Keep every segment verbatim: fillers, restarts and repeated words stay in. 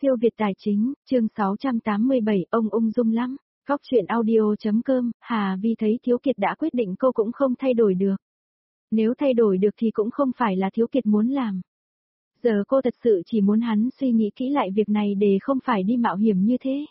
Siêu Việt Tài Chính, chương sáu trăm tám mươi bảy, ông ung dung lắm. Góc chuyện audio.com, Hà Vi thấy Thiếu Kiệt đã quyết định cô cũng không thay đổi được. Nếu thay đổi được thì cũng không phải là Thiếu Kiệt muốn làm. Giờ cô thật sự chỉ muốn hắn suy nghĩ kỹ lại việc này để không phải đi mạo hiểm như thế.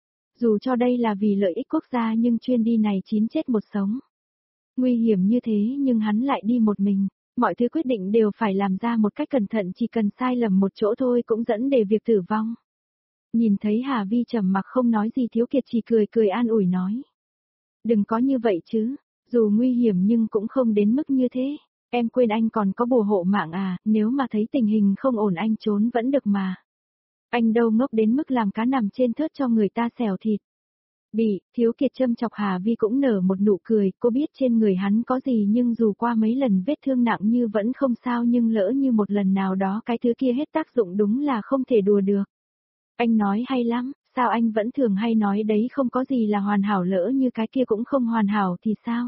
Dù cho đây là vì lợi ích quốc gia nhưng chuyến đi này chín chết một sống. Nguy hiểm như thế nhưng hắn lại đi một mình. Mọi thứ quyết định đều phải làm ra một cách cẩn thận, chỉ cần sai lầm một chỗ thôi cũng dẫn đến việc tử vong. Nhìn thấy Hà Vi trầm mặc không nói gì, Thiếu Kiệt chỉ cười cười an ủi nói. Đừng có như vậy chứ, dù nguy hiểm nhưng cũng không đến mức như thế. Em quên anh còn có bùa hộ mạng à, nếu mà thấy tình hình không ổn anh trốn vẫn được mà. Anh đâu ngốc đến mức làm cá nằm trên thớt cho người ta xẻo thịt. Bị, Thiếu Kiệt châm chọc Hà Vi cũng nở một nụ cười, cô biết trên người hắn có gì nhưng dù qua mấy lần vết thương nặng như vẫn không sao, nhưng lỡ như một lần nào đó cái thứ kia hết tác dụng đúng là không thể đùa được. Anh nói hay lắm, sao anh vẫn thường hay nói đấy, không có gì là hoàn hảo, lỡ như cái kia cũng không hoàn hảo thì sao?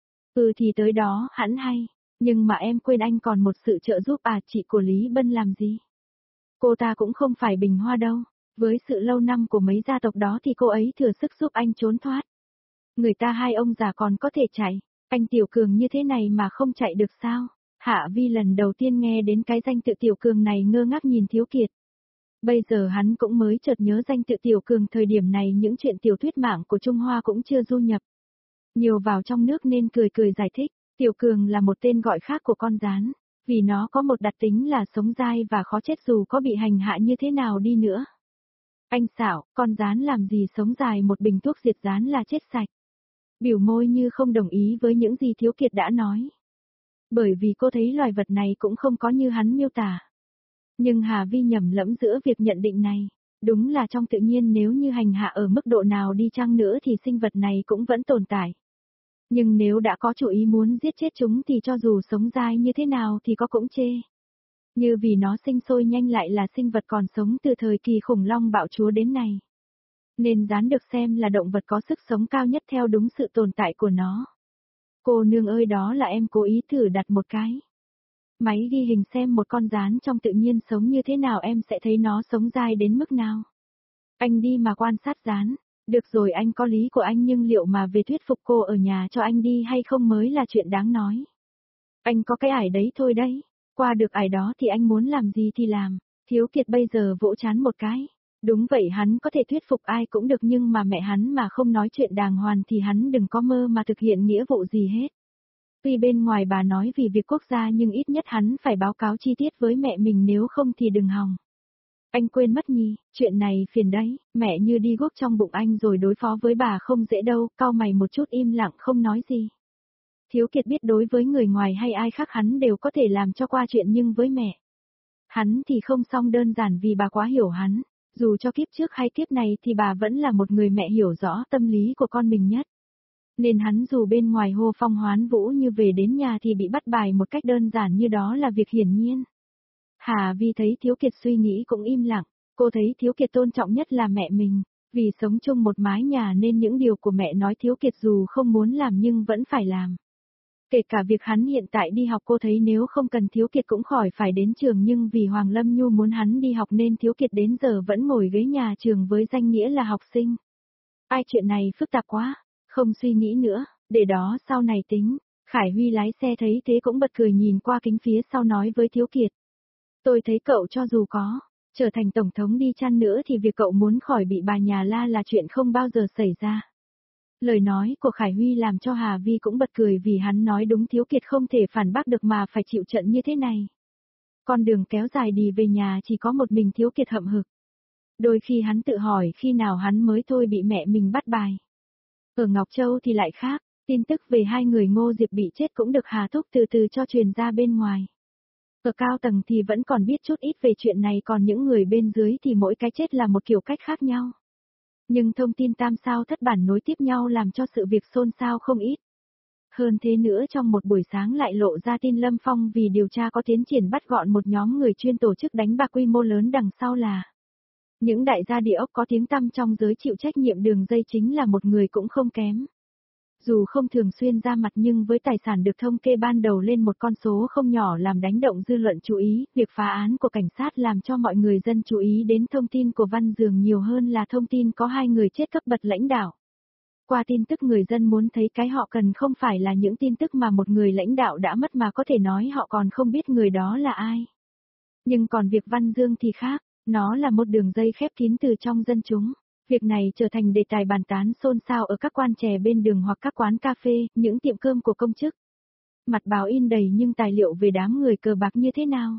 Ừ thì tới đó hẳn hay, nhưng mà em quên anh còn một sự trợ giúp à, chị của Lý Bân làm gì? Cô ta cũng không phải bình hoa đâu. Với sự lâu năm của mấy gia tộc đó thì cô ấy thừa sức giúp anh trốn thoát. Người ta hai ông già còn có thể chạy, anh Tiểu Cường như thế này mà không chạy được sao? Hạ Vi lần đầu tiên nghe đến cái danh tự Tiểu Cường này ngơ ngác nhìn Thiếu Kiệt. Bây giờ hắn cũng mới chợt nhớ danh tự Tiểu Cường, thời điểm này những chuyện tiểu thuyết mạng của Trung Hoa cũng chưa du nhập nhiều vào trong nước nên cười cười giải thích, Tiểu Cường là một tên gọi khác của con gián, vì nó có một đặc tính là sống dai và khó chết dù có bị hành hạ như thế nào đi nữa. Anh xảo, con gián làm gì sống dài, một bình thuốc diệt gián là chết sạch. Biểu môi như không đồng ý với những gì Thiếu Kiệt đã nói. Bởi vì cô thấy loài vật này cũng không có như hắn miêu tả. Nhưng Hà Vi nhầm lẫn giữa việc nhận định này. Đúng là trong tự nhiên nếu như hành hạ ở mức độ nào đi chăng nữa thì sinh vật này cũng vẫn tồn tại. Nhưng nếu đã có chủ ý muốn giết chết chúng thì cho dù sống dai như thế nào thì có cũng chê. Như vì nó sinh sôi nhanh, lại là sinh vật còn sống từ thời kỳ khủng long bạo chúa đến nay. Nên gián được xem là động vật có sức sống cao nhất theo đúng sự tồn tại của nó. Cô nương ơi, đó là em cố ý thử đặt một cái máy ghi hình xem một con gián trong tự nhiên sống như thế nào, em sẽ thấy nó sống dai đến mức nào. Anh đi mà quan sát gián. Được rồi, anh có lý của anh, nhưng liệu mà về thuyết phục cô ở nhà cho anh đi hay không mới là chuyện đáng nói. Anh có cái ải đấy thôi đấy. Qua được ải đó thì anh muốn làm gì thì làm. Thiếu Kiệt bây giờ vỗ chán một cái. Đúng vậy, hắn có thể thuyết phục ai cũng được, nhưng mà mẹ hắn mà không nói chuyện đàng hoàng thì hắn đừng có mơ mà thực hiện nghĩa vụ gì hết. Tuy bên ngoài bà nói vì việc quốc gia nhưng ít nhất hắn phải báo cáo chi tiết với mẹ mình, nếu không thì đừng hòng. Anh quên mất nhỉ, chuyện này phiền đấy, mẹ như đi guốc trong bụng anh rồi đối phó với bà không dễ đâu, cau mày một chút im lặng không nói gì. Thiếu Kiệt biết đối với người ngoài hay ai khác hắn đều có thể làm cho qua chuyện, nhưng với mẹ hắn thì không xong đơn giản vì bà quá hiểu hắn. Dù cho kiếp trước hay kiếp này thì bà vẫn là một người mẹ hiểu rõ tâm lý của con mình nhất. Nên hắn dù bên ngoài hô phong hoán vũ như về đến nhà thì bị bắt bài một cách đơn giản như đó là việc hiển nhiên. Hà Vi thấy Thiếu Kiệt suy nghĩ cũng im lặng, cô thấy Thiếu Kiệt tôn trọng nhất là mẹ mình, vì sống chung một mái nhà nên những điều của mẹ nói Thiếu Kiệt dù không muốn làm nhưng vẫn phải làm. Kể cả việc hắn hiện tại đi học, cô thấy nếu không cần Thiếu Kiệt cũng khỏi phải đến trường, nhưng vì Hoàng Lâm Nhu muốn hắn đi học nên Thiếu Kiệt đến giờ vẫn ngồi ghế nhà trường với danh nghĩa là học sinh. Ai, chuyện này phức tạp quá, không suy nghĩ nữa, để đó sau này tính. Khải Huy lái xe thấy thế cũng bật cười, nhìn qua kính phía sau nói với Thiếu Kiệt. Tôi thấy cậu cho dù có trở thành tổng thống đi chăng nữa thì việc cậu muốn khỏi bị bà nhà la là chuyện không bao giờ xảy ra. Lời nói của Khải Huy làm cho Hà Vi cũng bật cười, vì hắn nói đúng, Thiếu Kiệt không thể phản bác được mà phải chịu trận như thế này. Con đường kéo dài đi về nhà chỉ có một mình Thiếu Kiệt hậm hực. Đôi khi hắn tự hỏi khi nào hắn mới thôi bị mẹ mình bắt bài. Ở Ngọc Châu thì lại khác, tin tức về hai người Ngô Diệp bị chết cũng được Hà Thúc từ từ cho truyền ra bên ngoài. Ở cao tầng thì vẫn còn biết chút ít về chuyện này, còn những người bên dưới thì mỗi cái chết là một kiểu cách khác nhau. Nhưng thông tin tam sao thất bản nối tiếp nhau làm cho sự việc xôn xao không ít. Hơn thế nữa, trong một buổi sáng lại lộ ra tin Lâm Phong vì điều tra có tiến triển bắt gọn một nhóm người chuyên tổ chức đánh bạc quy mô lớn, đằng sau là những đại gia địa ốc có tiếng tăm trong giới chịu trách nhiệm đường dây chính là một người cũng không kém. Dù không thường xuyên ra mặt nhưng với tài sản được thống kê ban đầu lên một con số không nhỏ làm đánh động dư luận chú ý, việc phá án của cảnh sát làm cho mọi người dân chú ý đến thông tin của Văn Dường nhiều hơn là thông tin có hai người chết cấp bậc lãnh đạo. Qua tin tức người dân muốn thấy cái họ cần không phải là những tin tức mà một người lãnh đạo đã mất mà có thể nói họ còn không biết người đó là ai. Nhưng còn việc Văn Dương thì khác, nó là một đường dây khép kín từ trong dân chúng. Việc này trở thành đề tài bàn tán xôn xao ở các quán chè bên đường hoặc các quán cà phê, những tiệm cơm của công chức. Mặt báo in đầy nhưng tài liệu về đám người cờ bạc như thế nào?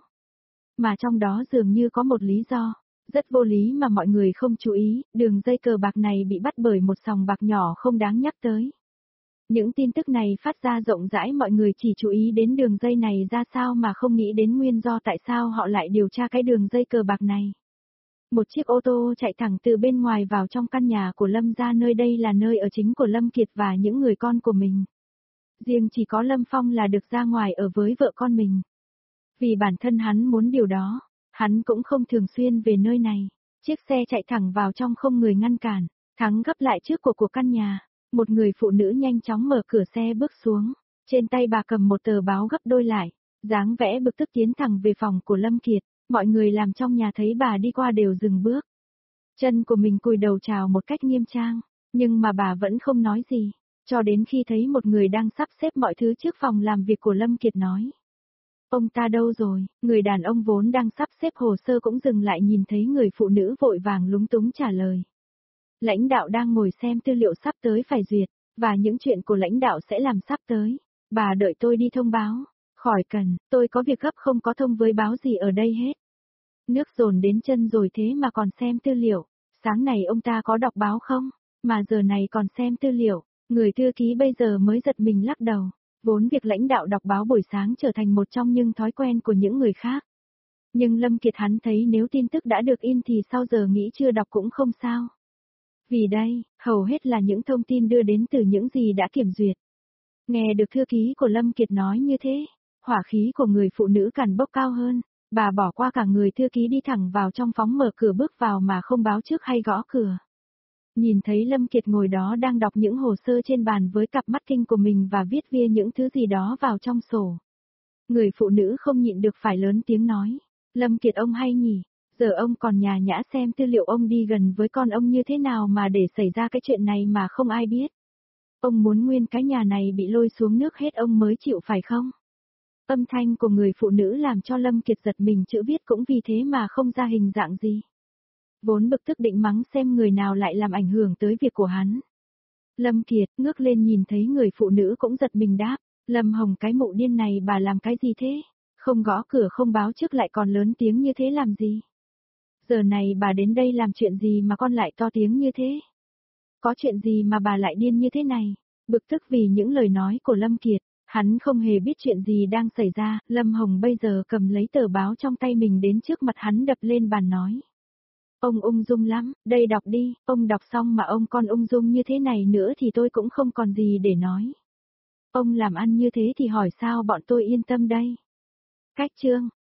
Mà trong đó dường như có một lý do, rất vô lý mà mọi người không chú ý, đường dây cờ bạc này bị bắt bởi một sòng bạc nhỏ không đáng nhắc tới. Những tin tức này phát ra rộng rãi mọi người chỉ chú ý đến đường dây này ra sao mà không nghĩ đến nguyên do tại sao họ lại điều tra cái đường dây cờ bạc này. Một chiếc ô tô chạy thẳng từ bên ngoài vào trong căn nhà của Lâm ra nơi đây là nơi ở chính của Lâm Kiệt và những người con của mình. Riêng chỉ có Lâm Phong là được ra ngoài ở với vợ con mình. Vì bản thân hắn muốn điều đó, hắn cũng không thường xuyên về nơi này. Chiếc xe chạy thẳng vào trong không người ngăn cản, Thắng gấp lại trước của của căn nhà. Một người phụ nữ nhanh chóng mở cửa xe bước xuống, trên tay bà cầm một tờ báo gấp đôi lại, dáng vẻ bực tức tiến thẳng về phòng của Lâm Kiệt. Mọi người làm trong nhà thấy bà đi qua đều dừng bước. Chân của mình cúi đầu chào một cách nghiêm trang, nhưng mà bà vẫn không nói gì, cho đến khi thấy một người đang sắp xếp mọi thứ trước phòng làm việc của Lâm Kiệt nói. Ông ta đâu rồi? Người đàn ông vốn đang sắp xếp hồ sơ cũng dừng lại nhìn thấy người phụ nữ vội vàng lúng túng trả lời. Lãnh đạo đang ngồi xem tư liệu sắp tới phải duyệt, và những chuyện của lãnh đạo sẽ làm sắp tới. Bà đợi tôi đi thông báo. Khỏi cần, tôi có việc gấp không có thông với báo gì ở đây hết. Nước dồn đến chân rồi thế mà còn xem tư liệu. Sáng này ông ta có đọc báo không? Mà giờ này còn xem tư liệu. Người thư ký bây giờ mới giật mình lắc đầu. Vốn việc lãnh đạo đọc báo buổi sáng trở thành một trong những thói quen của những người khác. Nhưng Lâm Kiệt hắn thấy nếu tin tức đã được in thì sau giờ nghĩ chưa đọc cũng không sao. Vì đây, hầu hết là những thông tin đưa đến từ những gì đã kiểm duyệt. Nghe được thư ký của Lâm Kiệt nói như thế, hỏa khí của người phụ nữ càng bốc cao hơn. Bà bỏ qua cả người thư ký đi thẳng vào trong phóng mở cửa bước vào mà không báo trước hay gõ cửa. Nhìn thấy Lâm Kiệt ngồi đó đang đọc những hồ sơ trên bàn với cặp mắt kinh của mình và viết via những thứ gì đó vào trong sổ. Người phụ nữ không nhịn được phải lớn tiếng nói. Lâm Kiệt ông hay nhỉ, giờ ông còn nhà nhã xem tư liệu ông đi gần với con ông như thế nào mà để xảy ra cái chuyện này mà không ai biết. Ông muốn nguyên cái nhà này bị lôi xuống nước hết ông mới chịu phải không? Âm thanh của người phụ nữ làm cho Lâm Kiệt giật mình chữ viết cũng vì thế mà không ra hình dạng gì. Vốn bực tức định mắng xem người nào lại làm ảnh hưởng tới việc của hắn. Lâm Kiệt ngước lên nhìn thấy người phụ nữ cũng giật mình đáp, Lâm Hồng cái mụ điên này bà làm cái gì thế? Không gõ cửa không báo trước lại còn lớn tiếng như thế làm gì? Giờ này bà đến đây làm chuyện gì mà con lại to tiếng như thế? Có chuyện gì mà bà lại điên như thế này? Bực tức vì những lời nói của Lâm Kiệt. Hắn không hề biết chuyện gì đang xảy ra, Lâm Hồng bây giờ cầm lấy tờ báo trong tay mình đến trước mặt hắn đập lên bàn nói. Ông ung dung lắm, đây đọc đi, ông đọc xong mà ông còn ung dung như thế này nữa thì tôi cũng không còn gì để nói. Ông làm ăn như thế thì hỏi sao bọn tôi yên tâm đây. Cách chương